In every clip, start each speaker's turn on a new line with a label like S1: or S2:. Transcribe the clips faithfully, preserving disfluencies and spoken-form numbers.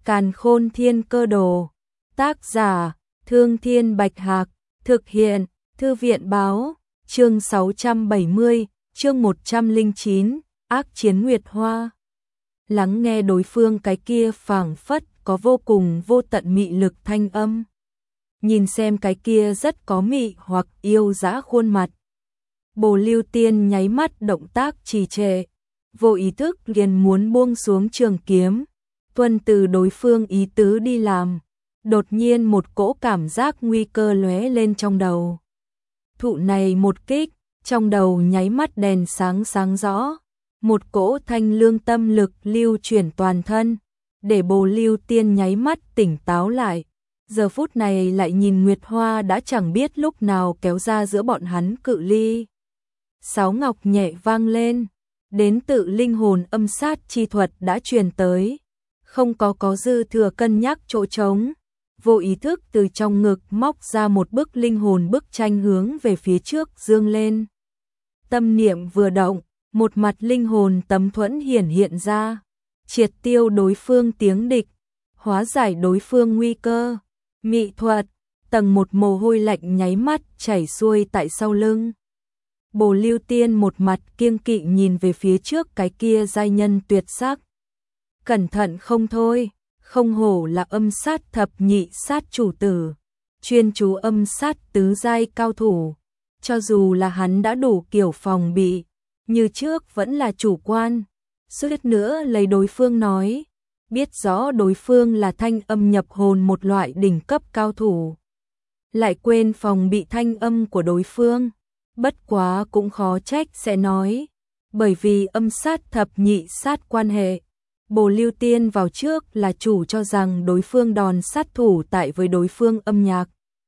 S1: Càn Khôn Thiên Cơ Đồ. Tác giả: Thương Thiên Bạch Hạc. Thực hiện: Thư viện báo. Chương sáu trăm bảy mươi, chương một trăm lẻ chín, Ác Chiến Nguyệt Hoa. Lắng nghe đối phương cái kia phảng phất có vô cùng vô tận mị lực thanh âm. Nhìn xem cái kia rất có mị hoặc yêu dã khuôn mặt. Bồ Lưu Tiên nháy mắt động tác trì trệ, vô ý thức liền muốn buông xuống trường kiếm, tuân từ đối phương ý tứ đi làm. Đột nhiên một cỗ cảm giác nguy cơ lóe lên trong đầu. Thụ này một kích, trong đầu nháy mắt đèn sáng sáng rõ, một cỗ thanh lương tâm lực lưu chuyển toàn thân, để Bồ Lưu Tiên nháy mắt tỉnh táo lại. Giờ phút này lại nhìn Nguyệt Hoa đã chẳng biết lúc nào kéo ra giữa bọn hắn cự ly. Sáo ngọc nhẹ vang lên, đến tự linh hồn âm sát chi thuật đã truyền tới, không có có dư thừa cân nhắc chỗ trống. Vô ý thức từ trong ngực móc ra một bức linh hồn bức tranh hướng về phía trước dương lên. Tâm niệm vừa động, một mặt linh hồn tấm thuẫn hiển hiện ra, triệt tiêu đối phương tiếng địch, hóa giải đối phương nguy cơ. Mị thuật, tầng một mồ hôi lạnh nháy mắt chảy xuôi tại sau lưng. Bồ Lưu Tiên một mặt kiêng kỵ nhìn về phía trước cái kia giai nhân tuyệt sắc. Cẩn thận không thôi. Không hổ là âm sát thập nhị sát chủ tử, chuyên chú âm sát tứ giai cao thủ. Cho dù là hắn đã đủ kiểu phòng bị, như trước vẫn là chủ quan. Suýt nữa lấy đối phương nói, biết rõ đối phương là thanh âm nhập hồn một loại đỉnh cấp cao thủ, lại quên phòng bị thanh âm của đối phương. Bất quá cũng khó trách sẽ nói, bởi vì âm sát thập nhị sát quan hệ. Bồ Lưu Tiên vào trước là chủ cho rằng đối phương đòn sát thủ tại với đối phương âm nhạc.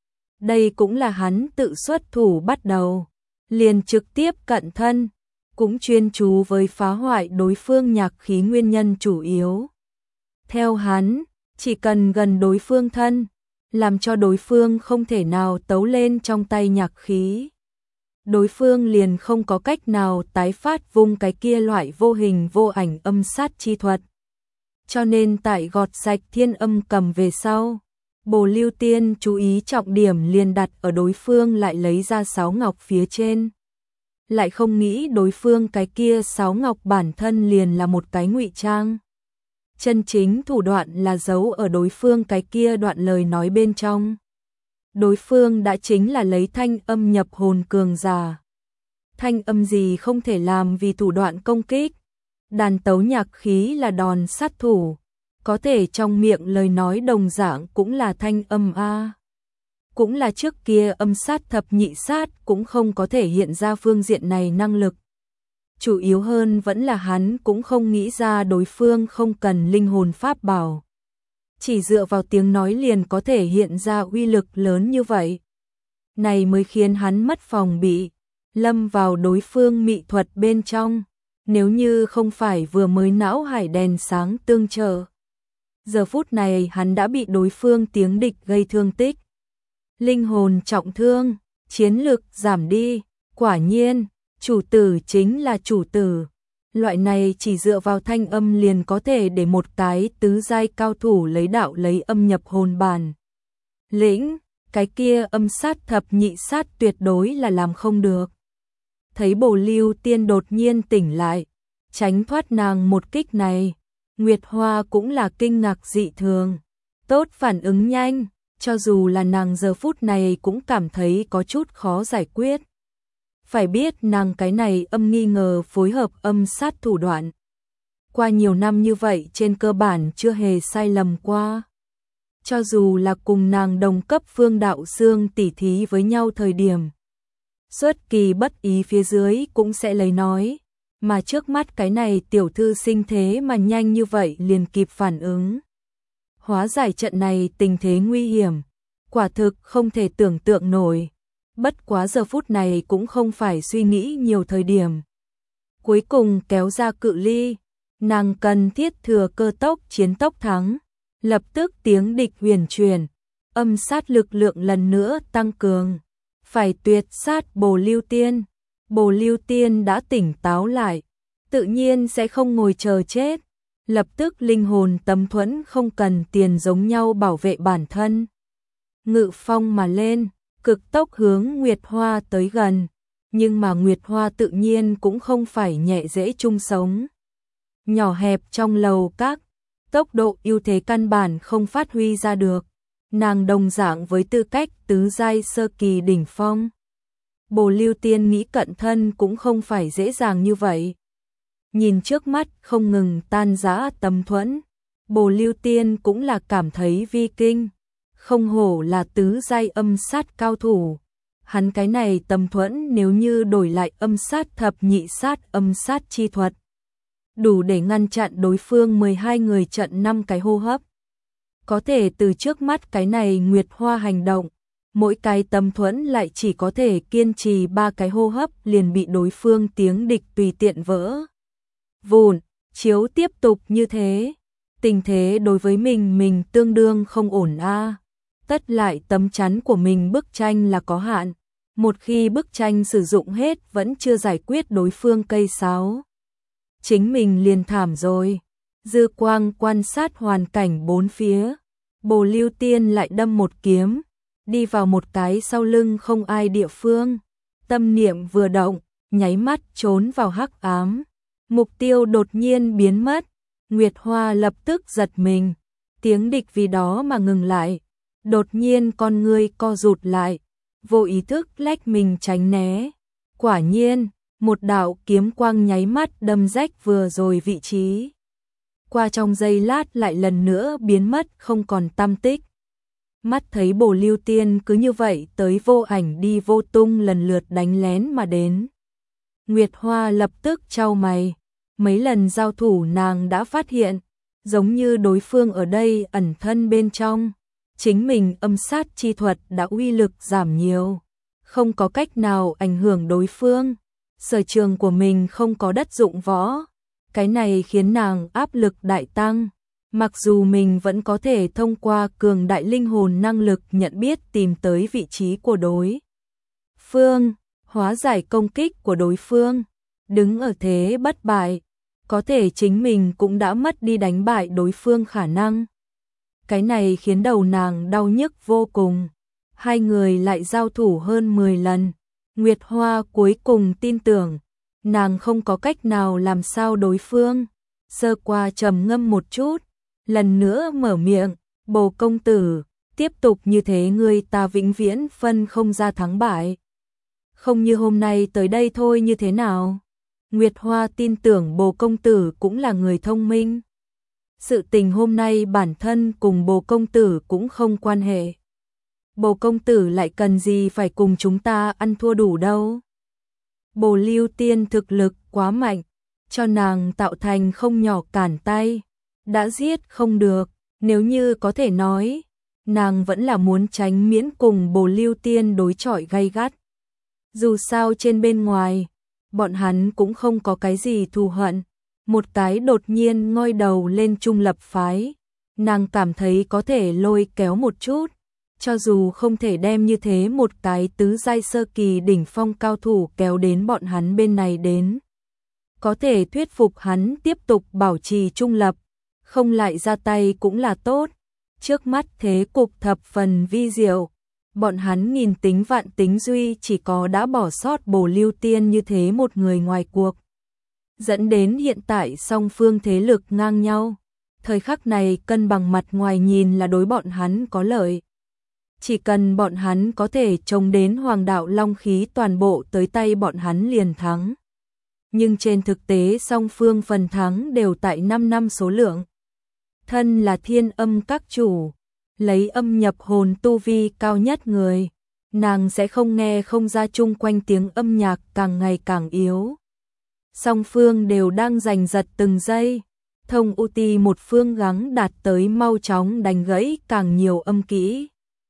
S1: Đây cũng là hắn tự xuất thủ bắt đầu, liền trực tiếp cận thân, cũng chuyên chú với phá hoại đối phương nhạc khí nguyên nhân chủ yếu. Theo hắn, chỉ cần gần đối phương thân, làm cho đối phương không thể nào tấu lên trong tay nhạc khí. Đối phương liền không có cách nào tái phát vung cái kia loại vô hình vô ảnh âm sát chi thuật. Cho nên tại gọt sạch thiên âm cầm về sau, Bồ Lưu Tiên chú ý trọng điểm liền đặt ở đối phương lại lấy ra sáo ngọc phía trên. Lại không nghĩ đối phương cái kia sáo ngọc bản thân liền là một cái ngụy trang. Chân chính thủ đoạn là giấu ở đối phương cái kia đoạn lời nói bên trong. Đối phương đã chính là lấy thanh âm nhập hồn cường giả. Thanh âm gì không thể làm vì thủ đoạn công kích. Đàn tấu nhạc khí là đòn sát thủ, có thể trong miệng lời nói đồng dạng cũng là thanh âm a. Cũng là trước kia âm sát thập nhị sát cũng không có thể hiện ra phương diện này năng lực. Chủ yếu hơn vẫn là hắn cũng không nghĩ ra đối phương không cần linh hồn pháp bảo. Chỉ dựa vào tiếng nói liền có thể hiện ra uy lực lớn như vậy. Này mới khiến hắn mất phòng bị, lâm vào đối phương mị thuật bên trong. Nếu như không phải vừa mới não hải đèn sáng tương trợ, giờ phút này hắn đã bị đối phương tiếng địch gây thương tích. Linh hồn trọng thương, chiến lực giảm đi, quả nhiên, chủ tử chính là chủ tử. Loại này chỉ dựa vào thanh âm liền có thể để một cái tứ giai cao thủ lấy đạo lấy âm nhập hồn bản lĩnh, cái kia âm sát thập nhị sát tuyệt đối là làm không được. Thấy Bồ Lưu Tiên đột nhiên tỉnh lại, tránh thoát nàng một kích này, Nguyệt Hoa cũng là kinh ngạc dị thường. Tốt phản ứng nhanh, cho dù là nàng giờ phút này cũng cảm thấy có chút khó giải quyết. Phải biết nàng cái này âm nghi ngờ phối hợp âm sát thủ đoạn. Qua nhiều năm như vậy trên cơ bản chưa hề sai lầm qua. Cho dù là cùng nàng đồng cấp Phương Đạo Xương tỉ thí với nhau thời điểm, xuất kỳ bất ý phía dưới cũng sẽ lấy nói, mà trước mắt cái này tiểu thư sinh thế mà nhanh như vậy liền kịp phản ứng. Hóa giải trận này tình thế nguy hiểm, quả thực không thể tưởng tượng nổi. Bất quá giờ phút này cũng không phải suy nghĩ nhiều thời điểm. Cuối cùng kéo ra cự ly, nàng cần thiết thừa cơ tốc chiến tốc thắng. Lập tức tiếng địch huyền truyền, âm sát lực lượng lần nữa tăng cường. Phải tuyệt sát Bồ Lưu Tiên. Bồ Lưu Tiên đã tỉnh táo lại, tự nhiên sẽ không ngồi chờ chết. lập tức linh hồn tấm thuẫn không cần tiền giống nhau bảo vệ bản thân. Ngự phong mà lên, cực tốc hướng Nguyệt Hoa tới gần, nhưng mà Nguyệt Hoa tự nhiên cũng không phải nhẹ dễ chung sống. Nhỏ hẹp trong lầu các, tốc độ ưu thế căn bản không phát huy ra được, nàng đồng dạng với tư cách tứ giai sơ kỳ đỉnh phong. Bồ Lưu Tiên nghĩ cận thân cũng không phải dễ dàng như vậy. Nhìn trước mắt không ngừng tan rã tấm thuẫn, Bồ Lưu Tiên cũng là cảm thấy vi kinh, không hổ là tứ giai âm sát cao thủ. Hắn cái này tấm thuẫn nếu như đổi lại âm sát thập nhị sát âm sát chi thuật, đủ để ngăn chặn đối phương mười hai người trận năm cái hô hấp. Có thể từ trước mắt cái này Nguyệt Hoa hành động, mỗi cái tấm thuẫn lại chỉ có thể kiên trì ba cái hô hấp liền bị đối phương tiếng địch tùy tiện vỡ vụn. Chiếu tiếp tục như thế, tình thế đối với mình mình tương đương không ổn a. Tất lại tấm chắn của mình bức tranh là có hạn, một khi bức tranh sử dụng hết vẫn chưa giải quyết đối phương cây sáo, chính mình liền thảm rồi. Dư quang quan sát hoàn cảnh bốn phía, Bồ Lưu Tiên lại đâm một kiếm, đi vào một cái sau lưng không ai địa phương. Tâm niệm vừa động, nháy mắt trốn vào hắc ám. Mục tiêu đột nhiên biến mất, Nguyệt Hoa lập tức giật mình, tiếng địch vì đó mà ngừng lại. Đột nhiên con ngươi co rụt lại, vô ý thức lách mình tránh né. Quả nhiên, một đạo kiếm quang nháy mắt đâm rách vừa rồi vị trí. Qua trong giây lát lại lần nữa biến mất không còn tăm tích. Mắt thấy Bồ Lưu Tiên cứ như vậy tới vô ảnh đi vô tung lần lượt đánh lén mà đến. Nguyệt Hoa lập tức chau mày, mấy lần giao thủ nàng đã phát hiện, giống như đối phương ở đây ẩn thân bên trong. Chính mình âm sát chi thuật đã uy lực giảm nhiều, không có cách nào ảnh hưởng đối phương. Sở trường của mình không có đất dụng võ, cái này khiến nàng áp lực đại tăng. Mặc dù mình vẫn có thể thông qua cường đại linh hồn năng lực nhận biết tìm tới vị trí của đối phương, hóa giải công kích của đối phương, đứng ở thế bất bại, có thể chính mình cũng đã mất đi đánh bại đối phương khả năng. Cái này khiến đầu nàng đau nhức vô cùng. Hai người lại giao thủ hơn mười lần. Nguyệt Hoa cuối cùng tin tưởng, nàng không có cách nào làm sao đối phương. Sơ qua trầm ngâm một chút, lần nữa mở miệng, Bồ công tử, tiếp tục như thế người ta vĩnh viễn phân không ra thắng bại. Không như hôm nay tới đây thôi như thế nào? Nguyệt Hoa tin tưởng Bồ công tử cũng là người thông minh. Sự tình hôm nay bản thân cùng Bồ công tử cũng không quan hệ. Bồ công tử lại cần gì phải cùng chúng ta ăn thua đủ đâu. Bồ Lưu Tiên thực lực quá mạnh, cho nàng tạo thành không nhỏ cản tay. Đã giết không được, nếu như có thể nói, nàng vẫn là muốn tránh miễn cùng Bồ Lưu Tiên đối chọi gay gắt. Dù sao trên bên ngoài, bọn hắn cũng không có cái gì thù hận. Một cái đột nhiên ngoi đầu lên trung lập phái, nàng cảm thấy có thể lôi kéo một chút, cho dù không thể đem như thế một cái tứ giai sơ kỳ đỉnh phong cao thủ kéo đến bọn hắn bên này đến. Có thể thuyết phục hắn tiếp tục bảo trì trung lập, không lại ra tay cũng là tốt. Trước mắt thế cục thập phần vi diệu, bọn hắn nghìn tính vạn tính duy chỉ có đã bỏ sót Bồ Lưu Tiên như thế một người ngoài cuộc, dẫn đến hiện tại song phương thế lực ngang nhau. Thời khắc này cân bằng mặt ngoài nhìn là đối bọn hắn có lợi. Chỉ cần bọn hắn có thể chống đến Hoàng đạo long khí toàn bộ tới tay bọn hắn liền thắng. Nhưng trên thực tế song phương phần thắng đều tại năm năm số lượng. Thân là thiên âm các chủ, lấy âm nhập hồn tu vi cao nhất người, nàng sẽ không nghe không ra chung quanh tiếng âm nhạc càng ngày càng yếu. Song phương đều đang giành giật từng giây, thông u ti một phương gắng đạt tới mau chóng đánh gãy càng nhiều âm kỹ,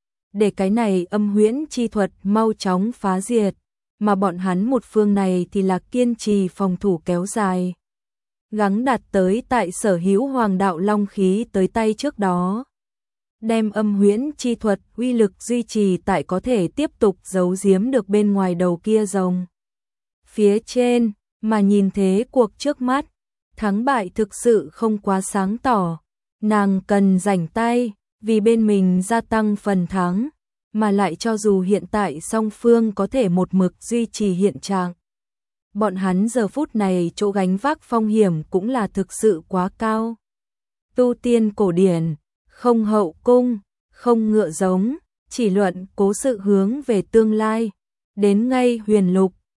S1: để cái này âm huyễn chi thuật mau chóng phá diệt, mà bọn hắn một phương này thì là kiên trì phòng thủ kéo dài, gắng đạt tới tại sở hữu Hoàng đạo long khí tới tay trước đó, đem âm huyễn chi thuật uy lực duy trì tại có thể tiếp tục giấu giếm được bên ngoài đầu kia rồng. Phía trên, mà nhìn thế cuộc trước mắt, thắng bại thực sự không quá sáng tỏ, nàng cần rảnh tay, vì bên mình gia tăng phần thắng, mà lại cho dù hiện tại song phương có thể một mực duy trì hiện trạng. Bọn hắn giờ phút này chỗ gánh vác phong hiểm cũng là thực sự quá cao. Tu tiên cổ điển, không hậu cung, không ngựa giống, chỉ luận cố sự hướng về tương lai, đến ngay huyền lục,